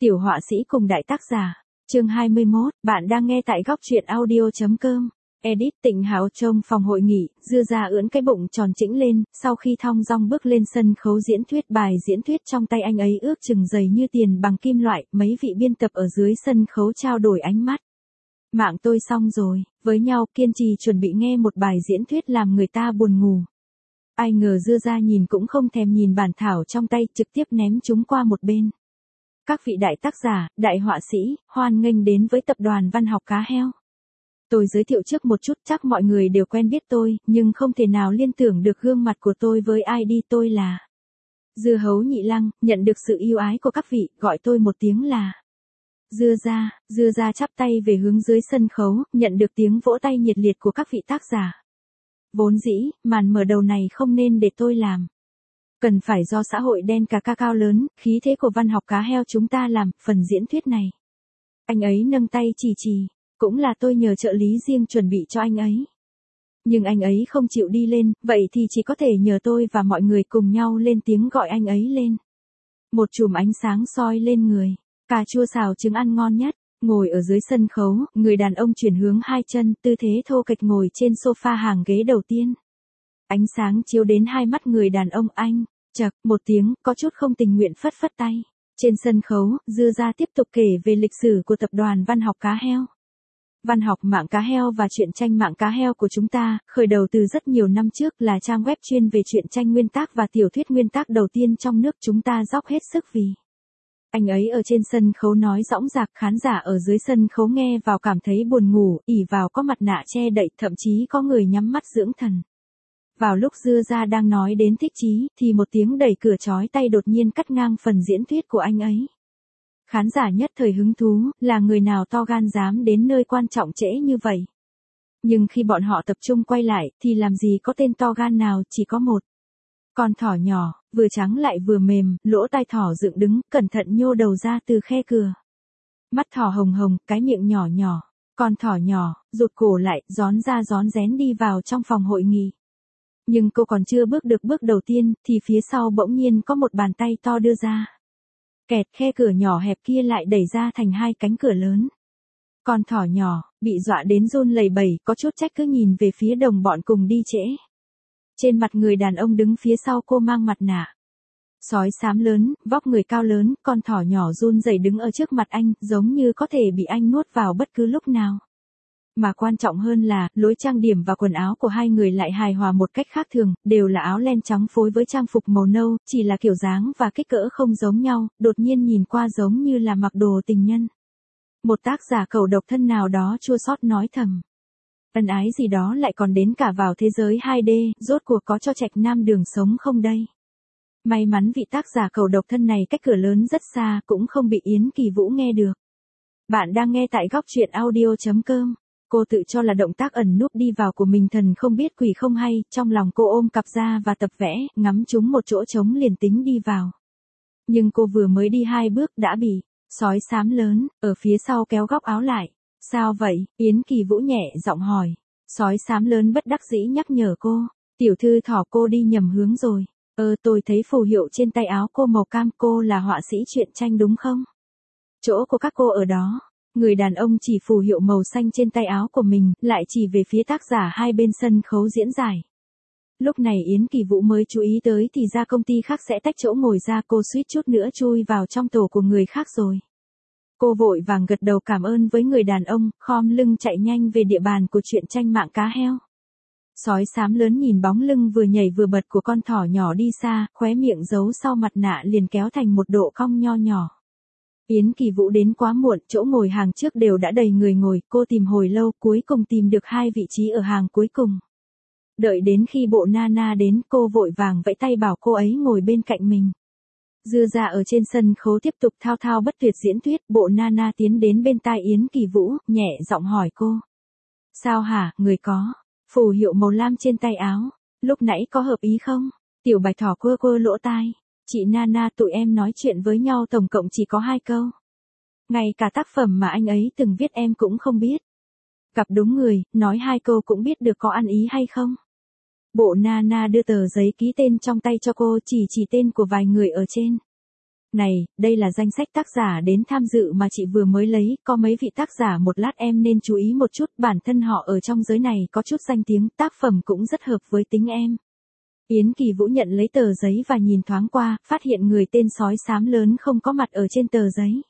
Tiểu họa sĩ cùng đại tác giả. Chương 21, bạn đang nghe tại góc truyện audio.com. Edit. Tịnh Hảo trong phòng hội nghị, Dư Gia ưỡn cái bụng tròn chỉnh lên, sau khi thong dong bước lên sân khấu diễn thuyết bài diễn thuyết trong tay anh ấy ước chừng dày như tiền bằng kim loại, mấy vị biên tập ở dưới sân khấu trao đổi ánh mắt. Mạng tôi xong rồi, với nhau kiên trì chuẩn bị nghe một bài diễn thuyết làm người ta buồn ngủ. Ai ngờ Dư Gia nhìn cũng không thèm nhìn bản thảo trong tay, trực tiếp ném chúng qua một bên. Các vị đại tác giả, đại họa sĩ, hoan nghênh đến với tập đoàn văn học cá heo. Tôi giới thiệu trước một chút, chắc mọi người đều quen biết tôi, nhưng không thể nào liên tưởng được gương mặt của tôi với ID. Tôi là Dư Hấu Nhị Lăng, nhận được sự yêu ái của các vị, gọi tôi một tiếng là Dư Gia. Dư Gia chắp tay về hướng dưới sân khấu, nhận được tiếng vỗ tay nhiệt liệt của các vị tác giả. Vốn dĩ, màn mở đầu này không nên để tôi làm. Cần phải do xã hội đen cà cao lớn, khí thế của văn học cá heo chúng ta làm, phần diễn thuyết này. Anh ấy nâng tay chỉ, cũng là tôi nhờ trợ lý riêng chuẩn bị cho anh ấy. Nhưng anh ấy không chịu đi lên, vậy thì chỉ có thể nhờ tôi và mọi người cùng nhau lên tiếng gọi anh ấy lên. Một chùm ánh sáng soi lên người, cà chua xào trứng ăn ngon nhất. Ngồi ở dưới sân khấu, người đàn ông chuyển hướng hai chân, tư thế thô kệch ngồi trên sofa hàng ghế đầu tiên. Ánh sáng chiếu đến hai mắt người đàn ông anh. Chậc, một tiếng, có chút không tình nguyện phất phất tay. Trên sân khấu, Dư Gia tiếp tục kể về lịch sử của tập đoàn văn học cá heo. Văn học mạng cá heo và truyện tranh mạng cá heo của chúng ta, khởi đầu từ rất nhiều năm trước là trang web chuyên về truyện tranh nguyên tác và tiểu thuyết nguyên tác đầu tiên trong nước chúng ta dốc hết sức vì. Anh ấy ở trên sân khấu nói dõng dạc, khán giả ở dưới sân khấu nghe vào cảm thấy buồn ngủ, ỉ vào có mặt nạ che đậy, thậm chí có người nhắm mắt dưỡng thần. Vào lúc Dư Gia đang nói đến thích chí, thì một tiếng đẩy cửa chói tay đột nhiên cắt ngang phần diễn thuyết của anh ấy. Khán giả nhất thời hứng thú, là người nào to gan dám đến nơi quan trọng trễ như vậy. Nhưng khi bọn họ tập trung quay lại, thì làm gì có tên to gan nào, chỉ có một. Con thỏ nhỏ, vừa trắng lại vừa mềm, lỗ tai thỏ dựng đứng, cẩn thận nhô đầu ra từ khe cửa. Mắt thỏ hồng hồng, cái miệng nhỏ nhỏ. Con thỏ nhỏ, rụt cổ lại, rón ra rón rén đi vào trong phòng hội nghị. Nhưng cô còn chưa bước được bước đầu tiên, thì phía sau bỗng nhiên có một bàn tay to đưa ra. Kẹt, khe cửa nhỏ hẹp kia lại đẩy ra thành hai cánh cửa lớn. Con thỏ nhỏ, bị dọa đến run lẩy bẩy, có chút trách cứ nhìn về phía đồng bọn cùng đi trễ. Trên mặt người đàn ông đứng phía sau cô mang mặt nạ. Sói xám lớn, vóc người cao lớn, con thỏ nhỏ run rẩy đứng ở trước mặt anh, giống như có thể bị anh nuốt vào bất cứ lúc nào. Mà quan trọng hơn là, lối trang điểm và quần áo của hai người lại hài hòa một cách khác thường, đều là áo len trắng phối với trang phục màu nâu, chỉ là kiểu dáng và kích cỡ không giống nhau, đột nhiên nhìn qua giống như là mặc đồ tình nhân. Một tác giả cẩu độc thân nào đó chua xót nói thầm. Ân ái gì đó lại còn đến cả vào thế giới 2D, rốt cuộc có cho trạch nam đường sống không đây? May mắn vị tác giả cẩu độc thân này cách cửa lớn rất xa, cũng không bị Yến Kỳ Vũ nghe được. Bạn đang nghe tại góc truyện audio.com. Cô tự cho là động tác ẩn núp đi vào của mình thần không biết quỷ không hay, trong lòng cô ôm cặp ra và tập vẽ, ngắm trúng một chỗ trống liền tính đi vào. Nhưng cô vừa mới đi 2 bước đã bị sói xám lớn ở phía sau kéo góc áo lại. Sao vậy? Yến Kỳ Vũ nhẹ giọng hỏi. Sói xám lớn bất đắc dĩ nhắc nhở cô. Tiểu thư thỏ, cô đi nhầm hướng rồi. Tôi thấy phù hiệu trên tay áo cô màu cam, cô là họa sĩ truyện tranh đúng không? Chỗ của các cô ở đó. Người đàn ông chỉ phù hiệu màu xanh trên tay áo của mình, lại chỉ về phía tác giả hai bên sân khấu diễn giải. Lúc này Yến Kỳ Vũ mới chú ý tới thì ra công ty khác sẽ tách chỗ ngồi ra, cô suýt chút nữa chui vào trong tổ của người khác rồi. Cô vội vàng gật đầu cảm ơn với người đàn ông, khom lưng chạy nhanh về địa bàn của truyện tranh mạng cá heo. Sói xám lớn nhìn bóng lưng vừa nhảy vừa bật của con thỏ nhỏ đi xa, khóe miệng giấu sau mặt nạ liền kéo thành một độ cong nho nhỏ. Yến Kỳ Vũ đến quá muộn, chỗ ngồi hàng trước đều đã đầy người ngồi, cô tìm hồi lâu, cuối cùng tìm được 2 vị trí ở hàng cuối cùng. Đợi đến khi bộ Nana đến, cô vội vàng vẫy tay bảo cô ấy ngồi bên cạnh mình. Dư Gia ở trên sân khấu tiếp tục thao thao bất tuyệt diễn thuyết, bộ Nana tiến đến bên tai Yến Kỳ Vũ, nhẹ giọng hỏi cô. Sao hả, người có phù hiệu màu lam trên tay áo, lúc nãy có hợp ý không? Tiểu bạch thỏ quơ quơ lỗ tai. Chị Nana, tụi em nói chuyện với nhau tổng cộng chỉ có 2 câu. Ngay cả tác phẩm mà anh ấy từng viết em cũng không biết. Gặp đúng người, nói 2 câu cũng biết được có ăn ý hay không. Bộ Nana đưa tờ giấy ký tên trong tay cho cô, chỉ tên của vài người ở trên. Này, đây là danh sách tác giả đến tham dự mà chị vừa mới lấy, có mấy vị tác giả một lát em nên chú ý một chút, bản thân họ ở trong giới này có chút danh tiếng, tác phẩm cũng rất hợp với tính em. Yến Kỳ Vũ nhận lấy tờ giấy và nhìn thoáng qua, phát hiện người tên sói xám lớn không có mặt ở trên tờ giấy.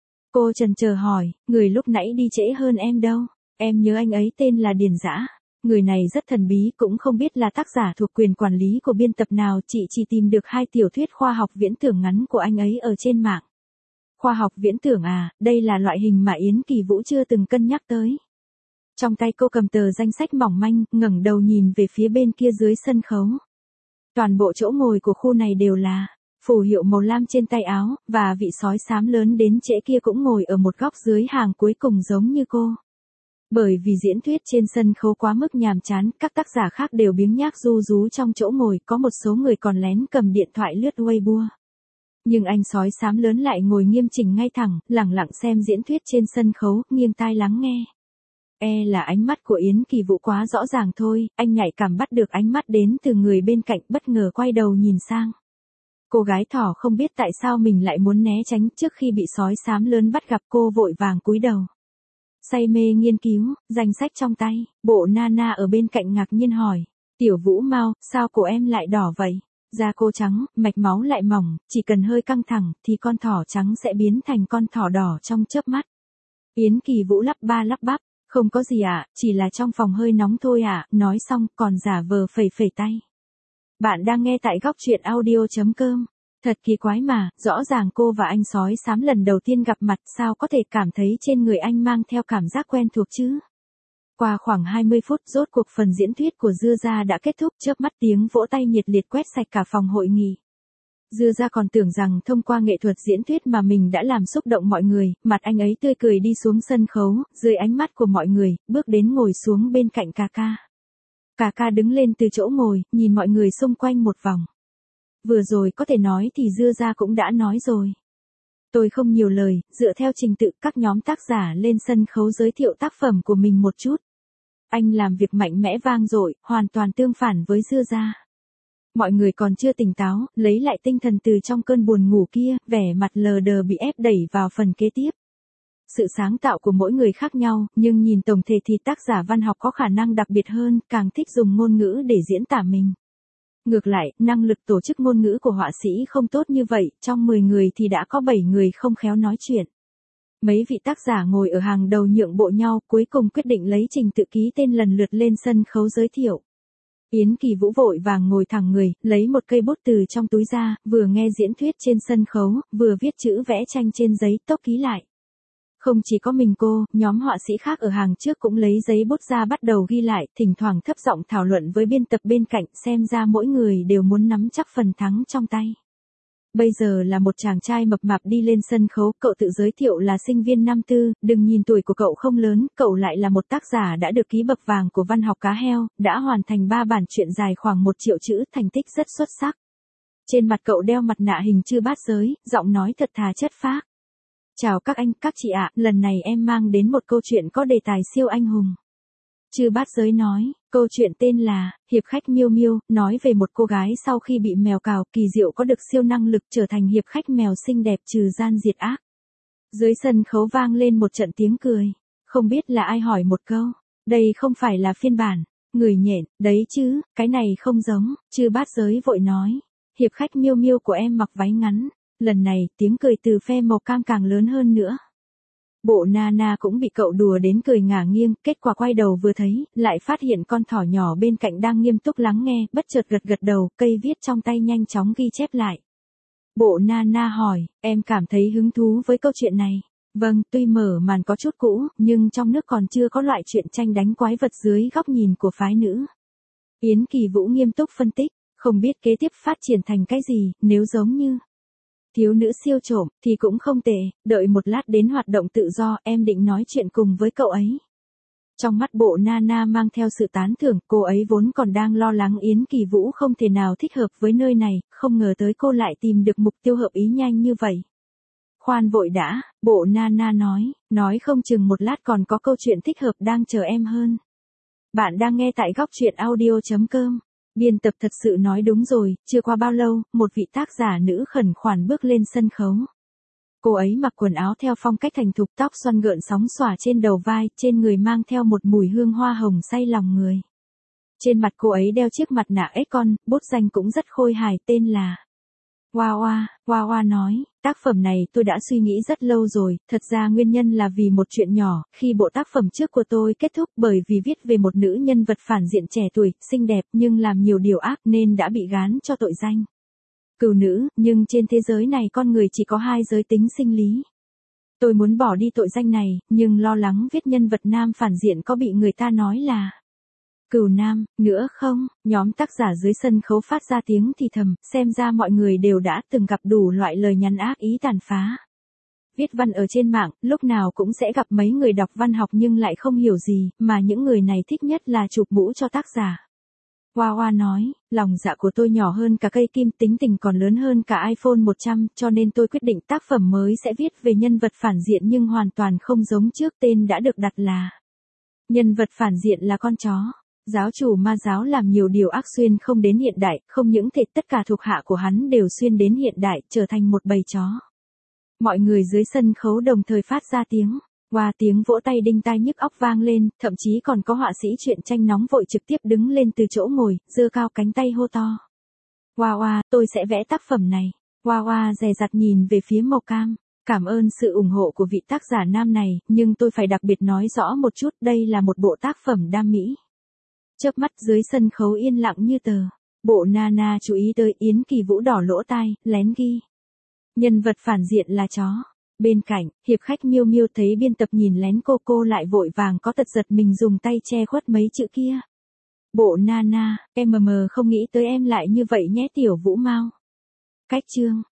Cô chần chờ hỏi, người lúc nãy đi trễ hơn em đâu? Em nhớ anh ấy tên là Điền Dã. Người này rất thần bí, cũng không biết là tác giả thuộc quyền quản lý của biên tập nào, chị chỉ tìm được 2 tiểu thuyết khoa học viễn tưởng ngắn của anh ấy ở trên mạng. Khoa học viễn tưởng à, đây là loại hình mà Yến Kỳ Vũ chưa từng cân nhắc tới. Trong tay cô cầm tờ danh sách mỏng manh, ngẩng đầu nhìn về phía bên kia dưới sân khấu. Toàn bộ chỗ ngồi của khu này đều là phù hiệu màu lam trên tay áo, và vị sói xám lớn đến trễ kia cũng ngồi ở một góc dưới hàng cuối cùng giống như cô. Bởi vì diễn thuyết trên sân khấu quá mức nhàm chán, các tác giả khác đều biếng nhác ru rú trong chỗ ngồi, có một số người còn lén cầm điện thoại lướt Weibo. Nhưng anh sói xám lớn lại ngồi nghiêm chỉnh ngay thẳng, lẳng lặng xem diễn thuyết trên sân khấu, nghiêng tai lắng nghe. Là ánh mắt của Yến Kỳ Vũ quá rõ ràng thôi, anh nhạy cảm bắt được ánh mắt đến từ người bên cạnh, bất ngờ quay đầu nhìn sang. Cô gái thỏ không biết tại sao mình lại muốn né tránh, trước khi bị sói xám lớn bắt gặp cô vội vàng cúi đầu. Say mê nghiên cứu, danh sách trong tay, Bộ Nana ở bên cạnh ngạc nhiên hỏi, Tiểu Vũ mau, sao cổ em lại đỏ vậy? Da cô trắng, mạch máu lại mỏng, chỉ cần hơi căng thẳng thì con thỏ trắng sẽ biến thành con thỏ đỏ trong chớp mắt. Yến Kỳ Vũ lắp ba lắp bắp, không có gì ạ, chỉ là trong phòng hơi nóng thôi ạ, nói xong còn giả vờ phẩy phẩy tay. Bạn đang nghe tại góc truyện audio.com. Thật kỳ quái mà, rõ ràng cô và anh sói xám lần đầu tiên gặp mặt, sao có thể cảm thấy trên người anh mang theo cảm giác quen thuộc chứ? Qua khoảng 20 phút, rốt cuộc phần diễn thuyết của Dưa Gia đã kết thúc, chớp mắt tiếng vỗ tay nhiệt liệt quét sạch cả phòng hội nghị. Dưa Gia còn tưởng rằng thông qua nghệ thuật diễn thuyết mà mình đã làm xúc động mọi người, mặt anh ấy tươi cười đi xuống sân khấu, dưới ánh mắt của mọi người, bước đến ngồi xuống bên cạnh Kaka. Kaka đứng lên từ chỗ ngồi, nhìn mọi người xung quanh một vòng. Vừa rồi có thể nói thì Dưa Gia cũng đã nói rồi. Tôi không nhiều lời, dựa theo trình tự các nhóm tác giả lên sân khấu giới thiệu tác phẩm của mình một chút. Anh làm việc mạnh mẽ vang dội, hoàn toàn tương phản với Dưa Gia. Mọi người còn chưa tỉnh táo, lấy lại tinh thần từ trong cơn buồn ngủ kia, vẻ mặt lờ đờ bị ép đẩy vào phần kế tiếp. Sự sáng tạo của mỗi người khác nhau, nhưng nhìn tổng thể thì tác giả văn học có khả năng đặc biệt hơn, càng thích dùng ngôn ngữ để diễn tả mình. Ngược lại, năng lực tổ chức ngôn ngữ của họa sĩ không tốt như vậy, trong 10 người thì đã có 7 người không khéo nói chuyện. Mấy vị tác giả ngồi ở hàng đầu nhượng bộ nhau, cuối cùng quyết định lấy trình tự ký tên lần lượt lên sân khấu giới thiệu. Yến Kỳ Vũ vội vàng ngồi thẳng người, lấy một cây bút từ trong túi ra, vừa nghe diễn thuyết trên sân khấu, vừa viết chữ vẽ tranh trên giấy, tốc ký lại. Không chỉ có mình cô, nhóm họa sĩ khác ở hàng trước cũng lấy giấy bút ra bắt đầu ghi lại, thỉnh thoảng thấp giọng thảo luận với biên tập bên cạnh, xem ra mỗi người đều muốn nắm chắc phần thắng trong tay. Bây giờ là một chàng trai mập mạp đi lên sân khấu, cậu tự giới thiệu là sinh viên năm tư, đừng nhìn tuổi của cậu không lớn, cậu lại là một tác giả đã được ký bậc vàng của văn học cá heo, đã hoàn thành 3 bản truyện dài khoảng 1 triệu chữ, thành tích rất xuất sắc. Trên mặt cậu đeo mặt nạ hình chư bát giới, giọng nói thật thà chất phác. Chào các anh, các chị ạ, lần này em mang đến một câu chuyện có đề tài siêu anh hùng. Chư bát giới nói, câu chuyện tên là Hiệp khách Miêu Miêu, nói về một cô gái sau khi bị mèo cào kỳ diệu có được siêu năng lực trở thành hiệp khách mèo xinh đẹp trừ gian diệt ác. Dưới sân khấu vang lên một trận tiếng cười. Không biết là ai hỏi một câu, đây không phải là phiên bản, người nhện, đấy chứ, cái này không giống, chư bát giới vội nói. Hiệp khách Miêu Miêu của em mặc váy ngắn. Lần này, tiếng cười từ phe màu cam càng lớn hơn nữa. Bộ Nana cũng bị cậu đùa đến cười ngả nghiêng, kết quả quay đầu vừa thấy, lại phát hiện con thỏ nhỏ bên cạnh đang nghiêm túc lắng nghe, bất chợt gật gật đầu, cây viết trong tay nhanh chóng ghi chép lại. Bộ Nana hỏi, em cảm thấy hứng thú với câu chuyện này? Vâng, tuy mở màn có chút cũ, nhưng trong nước còn chưa có loại truyện tranh đánh quái vật dưới góc nhìn của phái nữ. Yến Kỳ Vũ nghiêm túc phân tích, không biết kế tiếp phát triển thành cái gì, nếu giống như thiếu nữ siêu trộm, thì cũng không tệ, đợi một lát đến hoạt động tự do, em định nói chuyện cùng với cậu ấy. Trong mắt Bộ Nana mang theo sự tán thưởng, cô ấy vốn còn đang lo lắng Yến Kỳ Vũ không thể nào thích hợp với nơi này, không ngờ tới cô lại tìm được mục tiêu hợp ý nhanh như vậy. Khoan vội đã, Bộ Nana nói không chừng một lát còn có câu chuyện thích hợp đang chờ em hơn. Bạn đang nghe tại góc truyện audio.com. Biên tập thật sự nói đúng rồi, chưa qua bao lâu, một vị tác giả nữ khẩn khoản bước lên sân khấu. Cô ấy mặc quần áo theo phong cách thành thục, tóc xoăn gợn sóng xõa trên đầu vai, trên người mang theo một mùi hương hoa hồng say lòng người. Trên mặt cô ấy đeo chiếc mặt nạ ếch con, bút danh cũng rất khôi hài, tên là Wawa. Wawa nói, tác phẩm này tôi đã suy nghĩ rất lâu rồi, thật ra nguyên nhân là vì một chuyện nhỏ, khi bộ tác phẩm trước của tôi kết thúc bởi vì viết về một nữ nhân vật phản diện trẻ tuổi, xinh đẹp nhưng làm nhiều điều ác nên đã bị gán cho tội danh cừu nữ, nhưng trên thế giới này con người chỉ có hai giới tính sinh lý. Tôi muốn bỏ đi tội danh này, nhưng lo lắng viết nhân vật nam phản diện có bị người ta nói là cừu nam, nữa không, nhóm tác giả dưới sân khấu phát ra tiếng thì thầm, xem ra mọi người đều đã từng gặp đủ loại lời nhắn ác ý tàn phá. Viết văn ở trên mạng, lúc nào cũng sẽ gặp mấy người đọc văn học nhưng lại không hiểu gì, mà những người này thích nhất là chụp mũ cho tác giả. Wawa nói, lòng dạ của tôi nhỏ hơn cả cây kim, tính tình còn lớn hơn cả iPhone 100, cho nên tôi quyết định tác phẩm mới sẽ viết về nhân vật phản diện nhưng hoàn toàn không giống trước, tên đã được đặt là nhân vật phản diện là con chó. Giáo chủ ma giáo làm nhiều điều ác xuyên không đến hiện đại, không những thế tất cả thuộc hạ của hắn đều xuyên đến hiện đại, trở thành một bầy chó. Mọi người dưới sân khấu đồng thời phát ra tiếng. Qua tiếng vỗ tay đinh tai nhức óc vang lên, thậm chí còn có họa sĩ truyện tranh nóng vội trực tiếp đứng lên từ chỗ ngồi, giơ cao cánh tay hô to. Wawa, tôi sẽ vẽ tác phẩm này. Wawa dè dặt nhìn về phía màu cam. Cảm ơn sự ủng hộ của vị tác giả nam này, nhưng tôi phải đặc biệt nói rõ một chút, đây là một bộ tác phẩm đam mỹ. Chớp mắt dưới sân khấu yên lặng như tờ. Bộ Nana chú ý tới Yến Kỳ Vũ đỏ lỗ tai, lén ghi. Nhân vật phản diện là chó. Bên cạnh, hiệp khách Miêu Miêu thấy biên tập nhìn lén cô lại vội vàng có tật giật mình dùng tay che khuất mấy chữ kia. Bộ Nana, em không nghĩ tới em lại như vậy nhé tiểu Vũ Mau. Cách chương.